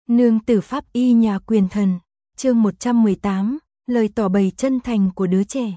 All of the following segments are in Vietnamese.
Nương tử pháp y nhà quyền thần, chương 118, lời tỏ bày chân thành của đứa trẻ.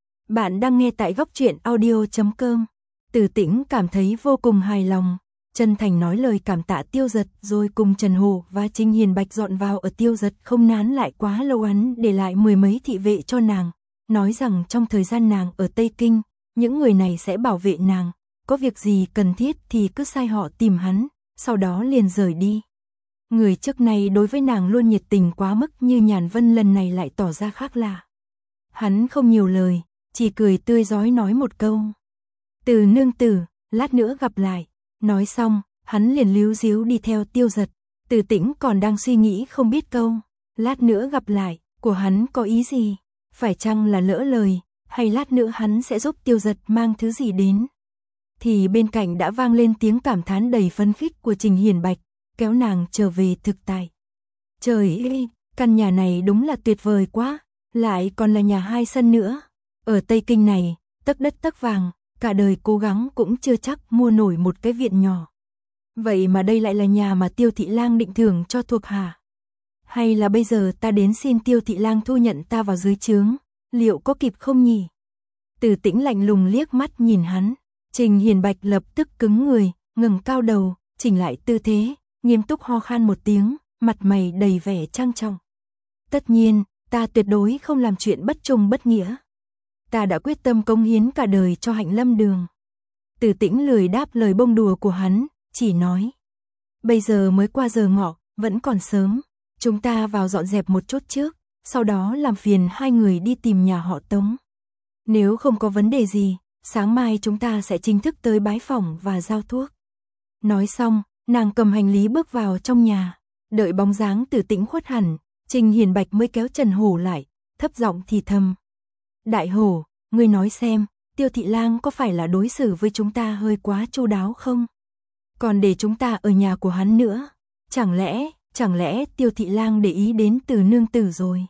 Bạn đang nghe tại góc truyện audio.com. Từ Tĩnh cảm thấy vô cùng hài lòng, chân thành nói lời cảm tạ Tiêu Dật, rồi cùng Trần Hổ và Trình Hiền Bạch dọn vào ở Tiêu Dật không nán lại quá lâu, hắn để lại 10 mấy thị vệ cho nàng, nói rằng trong thời gian nàng ở Tây Kinh, những người này sẽ bảo vệ nàng, có việc gì cần thiết thì cứ sai họ tìm hắn, sau đó liền rời đi. Người trước này đối với nàng luôn nhiệt tình quá mức, như Nhàn Vân lần này lại tỏ ra khác lạ. Hắn không nhiều lời, chỉ cười tươi rói nói một câu: "Từ nương tử, lát nữa gặp lại." Nói xong, hắn liền líu díu đi theo Tiêu Dật. Từ Tĩnh còn đang suy nghĩ không biết câu "lát nữa gặp lại" của hắn có ý gì, phải chăng là lỡ lời, hay lát nữa hắn sẽ giúp Tiêu Dật mang thứ gì đến. Thì bên cạnh đã vang lên tiếng cảm thán đầy phấn khích của Trình Hiền Bạch, kéo nàng trở về thực tại. Trời ơi, căn nhà này đúng là tuyệt vời quá, lại còn là nhà 2 sân nữa. Ở Tây Kinh này, tấc đất tấc vàng, cả đời cố gắng cũng chưa chắc mua nổi một cái viện nhỏ. Vậy mà đây lại là nhà mà Tiêu thị lang định thưởng cho thuộc hạ. Hay là bây giờ ta đến xin Tiêu thị lang thu nhận ta vào dưới trướng, liệu có kịp không nhỉ? Từ Tĩnh lạnh lùng liếc mắt nhìn hắn. Trình Hiền Bạch lập tức cứng người, ngẩng cao đầu, chỉnh lại tư thế, nghiêm túc ho khan một tiếng, mặt mày đầy vẻ trang trọng. "Tất nhiên, ta tuyệt đối không làm chuyện bất trung bất nghĩa. Ta đã quyết tâm cống hiến cả đời cho Hạnh Lâm Đường." Từ Tĩnh lười đáp lời bông đùa của hắn, chỉ nói: "Bây giờ mới qua giờ ngọ, vẫn còn sớm, chúng ta vào dọn dẹp một chút trước, sau đó làm phiền hai người đi tìm nhà họ Tống. Nếu không có vấn đề gì, sáng mai chúng ta sẽ chính thức tới bái phỏng và giao thuốc." Nói xong, nàng cầm hành lý bước vào trong nhà. Đợi bóng dáng Từ Tĩnh khuất hẳn, Trình Hiền Bạch mới kéo Trần Hổ lại, thấp giọng thì thầm: "Đại Hổ, ngươi nói xem, Tiêu thị lang có phải là đối xử với chúng ta hơi quá chu đáo không? Còn để chúng ta ở nhà của hắn nữa, chẳng lẽ Tiêu thị lang để ý đến Từ nương tử rồi?"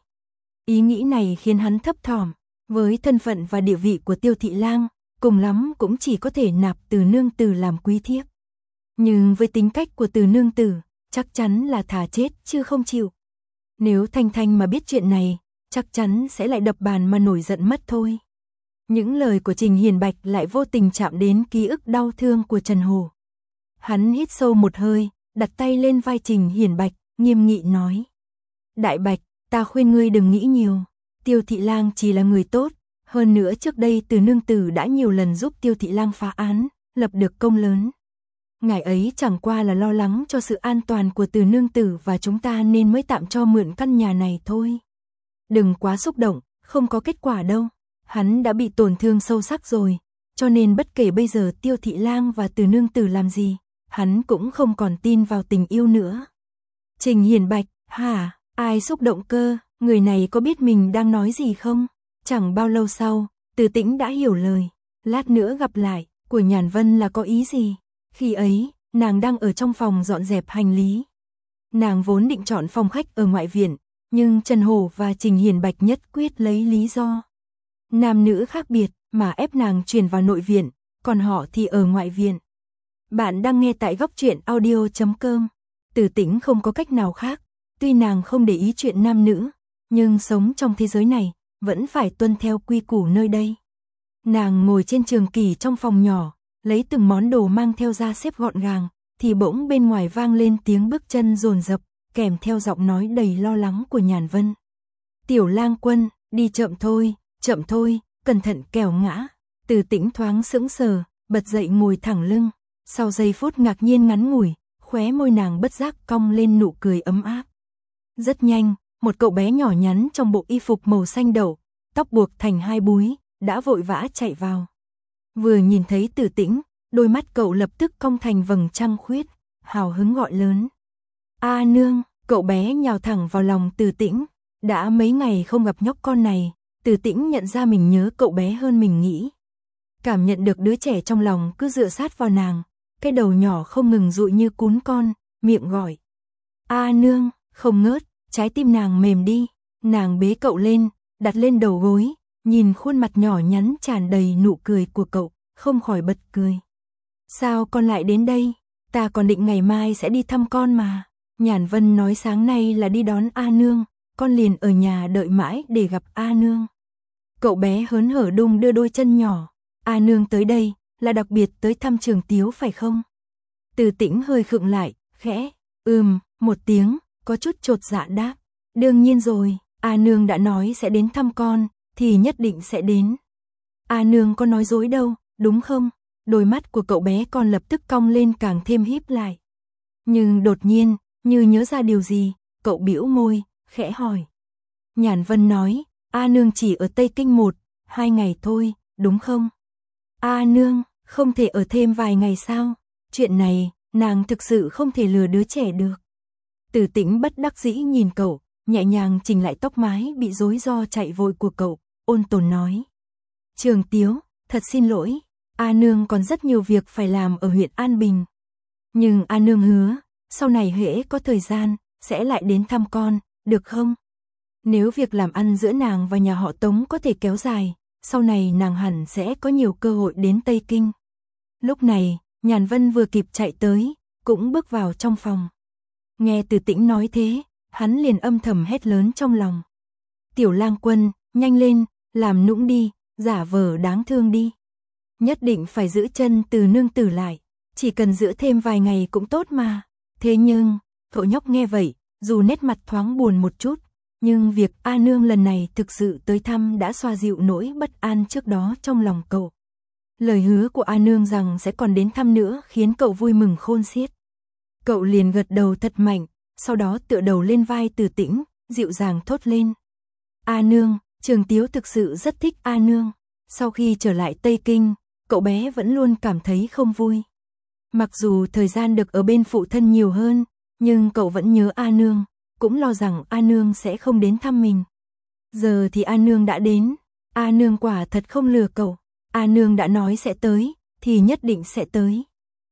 Ý nghĩ này khiến hắn thấp thỏm, với thân phận và địa vị của Tiêu thị lang, cùng lắm cũng chỉ có thể nạp Từ nương tử làm quý thiếp. Nhưng với tính cách của Từ nương tử, chắc chắn là thà chết chứ không chịu. Nếu Thanh Thanh mà biết chuyện này, chắc chắn sẽ lại đập bàn mà nổi giận mất thôi. Những lời của Trình Hiền Bạch lại vô tình chạm đến ký ức đau thương của Trần Hổ. Hắn hít sâu một hơi, đặt tay lên vai Trình Hiền Bạch, nghiêm nghị nói: "Đại Bạch, ta khuyên ngươi đừng nghĩ nhiều. Tiêu thị lang chỉ là người tốt, hơn nữa trước đây Từ nương tử đã nhiều lần giúp Tiêu thị lang phá án, lập được công lớn. Ngài ấy chẳng qua là lo lắng cho sự an toàn của Từ nương tử và chúng ta nên mới tạm cho mượn căn nhà này thôi. Đừng quá xúc động, không có kết quả đâu. Hắn đã bị tổn thương sâu sắc rồi, cho nên bất kể bây giờ Tiêu thị lang và Từ nương tử làm gì, hắn cũng không còn tin vào tình yêu nữa." Trình Hiền Bạch: "Hả, ai xúc động cơ, người này có biết mình đang nói gì không?" Chẳng bao lâu sau, Từ Tĩnh đã hiểu lời "lát nữa gặp lại" của Nhàn Vân là có ý gì. Khi ấy, nàng đang ở trong phòng dọn dẹp hành lý. Nàng vốn định chọn phòng khách ở ngoại viện, nhưng Trần Hổ và Trình Hiền Bạch nhất quyết lấy lý do nam nữ khác biệt mà ép nàng chuyển vào nội viện, còn họ thì ở ngoại viện. Bạn đang nghe tại góc truyện audio.com. Từ Tĩnh không có cách nào khác, tuy nàng không để ý chuyện nam nữ, nhưng sống trong thế giới này vẫn phải tuân theo quy củ nơi đây. Nàng ngồi trên trường kỷ trong phòng nhỏ, lấy từng món đồ mang theo ra xếp gọn gàng, thì bỗng bên ngoài vang lên tiếng bước chân dồn dập, kèm theo giọng nói đầy lo lắng của Nhàn Vân: "Tiểu lang quân, đi chậm thôi, cẩn thận kẻo ngã." Từ Tĩnh thoáng sững sờ, bật dậy ngồi thẳng lưng, sau giây phút ngạc nhiên ngắn ngủi, khóe môi nàng bất giác cong lên nụ cười ấm áp. Rất nhanh, một cậu bé nhỏ nhắn trong bộ y phục màu xanh đậu, tóc buộc thành 2 búi, đã vội vã chạy vào. Vừa nhìn thấy Từ Tĩnh, đôi mắt cậu lập tức cong thành vầng trăng khuyết, hào hứng gọi lớn: "A nương!" Cậu bé nhào thẳng vào lòng Từ Tĩnh. Đã mấy ngày không gặp nhóc con này, Từ Tĩnh nhận ra mình nhớ cậu bé hơn mình nghĩ. Cảm nhận được đứa trẻ trong lòng cứ dựa sát vào nàng, cái đầu nhỏ không ngừng dụi như cún con, miệng gọi: "A nương!" Không ngớt, trái tim nàng mềm đi. Nàng bế cậu lên, đặt lên đầu gối, nhìn khuôn mặt nhỏ nhắn tràn đầy nụ cười của cậu, không khỏi bật cười. "Sao con lại đến đây? Ta còn định ngày mai sẽ đi thăm con mà." Nhàn Vân nói sáng nay là đi đón A Nương, con liền ở nhà đợi mãi để gặp A Nương. Cậu bé hớn hở đung đưa đôi chân nhỏ. A Nương tới đây, là đặc biệt tới thăm Trường Tiếu phải không? Từ Tĩnh hơi khựng lại, khẽ, một tiếng, có chút chột dạ đáp. Đương nhiên rồi, A Nương đã nói sẽ đến thăm con, thì nhất định sẽ đến. A Nương có nói dối đâu, đúng không? Đôi mắt của cậu bé còn lập tức cong lên càng thêm híp lại. Nhưng đột nhiên, như nhớ ra điều gì, cậu bĩu môi, khẽ hỏi. Nhàn Vân nói, A Nương chỉ ở Tây Kinh 1-2 ngày thôi, đúng không? A Nương, không thể ở thêm vài ngày sao? Chuyện này, nàng thực sự không thể lừa đứa trẻ được. Từ Tĩnh bất đắc dĩ nhìn cậu, nhẹ nhàng chỉnh lại tóc mái bị rối do chạy vội của cậu, ôn tồn nói. Trường Tiếu, thật xin lỗi, A Nương còn rất nhiều việc phải làm ở huyện An Bình. Nhưng A Nương hứa, sau này hễ có thời gian, sẽ lại đến thăm con, được không? Nếu việc làm ăn giữa nàng và nhà họ Tống có thể kéo dài, sau này nàng hẳn sẽ có nhiều cơ hội đến Tây Kinh. Lúc này, Nhàn Vân vừa kịp chạy tới, cũng bước vào trong phòng. Nghe Từ Tĩnh nói thế, hắn liền âm thầm hét lớn trong lòng. Tiểu Lang Quân, nhanh lên, làm nũng đi, giả vờ đáng thương đi. Nhất định phải giữ chân Từ nương tử lại, chỉ cần giữ thêm vài ngày cũng tốt mà. Thế nhưng, cậu nhóc nghe vậy, dù nét mặt thoáng buồn một chút, nhưng việc A Nương lần này thực sự tới thăm đã xoa dịu nỗi bất an trước đó trong lòng cậu. Lời hứa của A Nương rằng sẽ còn đến thăm nữa khiến cậu vui mừng khôn xiết. Cậu liền gật đầu thật mạnh, sau đó tựa đầu lên vai Từ Tĩnh, dịu dàng thốt lên. A Nương, Trường Tiếu thực sự rất thích A Nương. Sau khi trở lại Tây Kinh, cậu bé vẫn luôn cảm thấy không vui. Mặc dù thời gian được ở bên phụ thân nhiều hơn, nhưng cậu vẫn nhớ A Nương, cũng lo rằng A Nương sẽ không đến thăm mình. Giờ thì A Nương đã đến, A Nương quả thật không lừa cậu. A Nương đã nói sẽ tới, thì nhất định sẽ tới.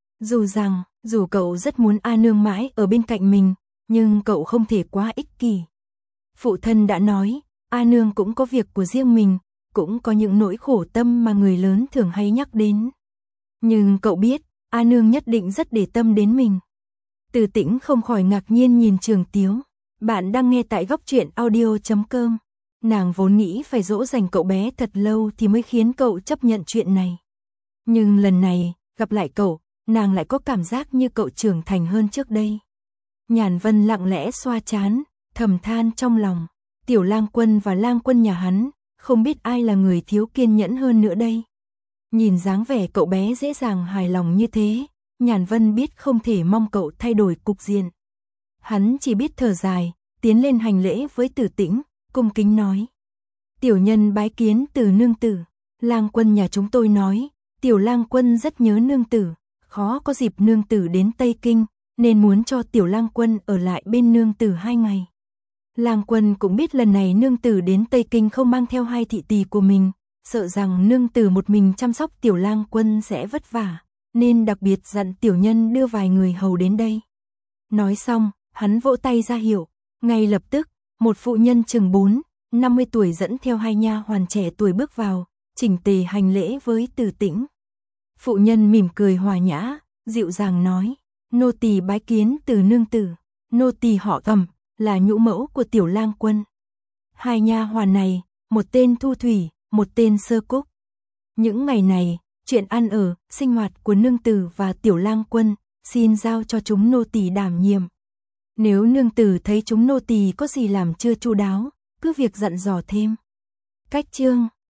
Dù cậu rất muốn A Nương mãi ở bên cạnh mình, nhưng cậu không thể quá ích kỷ. Phụ thân đã nói, A Nương cũng có việc của riêng mình, cũng có những nỗi khổ tâm mà người lớn thường hay nhắc đến. Nhưng cậu biết, A Nương nhất định rất để tâm đến mình. Từ Tĩnh không khỏi ngạc nhiên nhìn Trường Tiếu. Bạn đang nghe tại góc truyện audio.com. Nàng vốn nghĩ phải dỗ dành cậu bé thật lâu thì mới khiến cậu chấp nhận chuyện này. Nhưng lần này, gặp lại cậu, nàng lại có cảm giác như cậu trưởng thành hơn trước đây. Nhàn Vân lặng lẽ xoa trán, thầm than trong lòng. Tiểu Lang Quân và Lang Quân nhà hắn, không biết ai là người thiếu kiên nhẫn hơn nữa đây. Nhìn dáng vẻ cậu bé dễ dàng hài lòng như thế, Nhàn Vân biết không thể mong cậu thay đổi cục diện. Hắn chỉ biết thở dài, tiến lên hành lễ với Từ Tĩnh, cung kính nói. Tiểu nhân bái kiến Từ nương tử. Lang Quân nhà chúng tôi nói, Tiểu Lang Quân rất nhớ nương tử, khó có dịp nương tử đến Tây Kinh, nên muốn cho Tiểu Lang Quân ở lại bên nương tử 2 ngày. Lang Quân cũng biết lần này nương tử đến Tây Kinh không mang theo 2 thị tỳ của mình, sợ rằng nương tử một mình chăm sóc Tiểu Lang Quân sẽ vất vả, nên đặc biệt dặn tiểu nhân đưa vài người hầu đến đây. Nói xong, hắn vỗ tay ra hiệu, ngay lập tức, một phụ nhân chừng 40 tuổi dẫn theo 2 nha hoàn trẻ tuổi bước vào, chỉnh tề hành lễ với Từ Tĩnh. Phụ nhân mỉm cười hòa nhã, dịu dàng nói, nô tỳ bái kiến Từ nương tử, nô tỳ họ Thẩm, là nhũ mẫu của Tiểu Lang Quân. 2 nha hoàn này, một tên Thu Thủy, một tên Sơ Cúc. Những ngày này, chuyện ăn ở, sinh hoạt của nương tử và Tiểu Lang Quân, xin giao cho chúng nô tỳ đảm nhiệm. Nếu nương tử thấy chúng nô tỳ có gì làm chưa chu đáo, cứ việc dặn dò thêm. Cách chương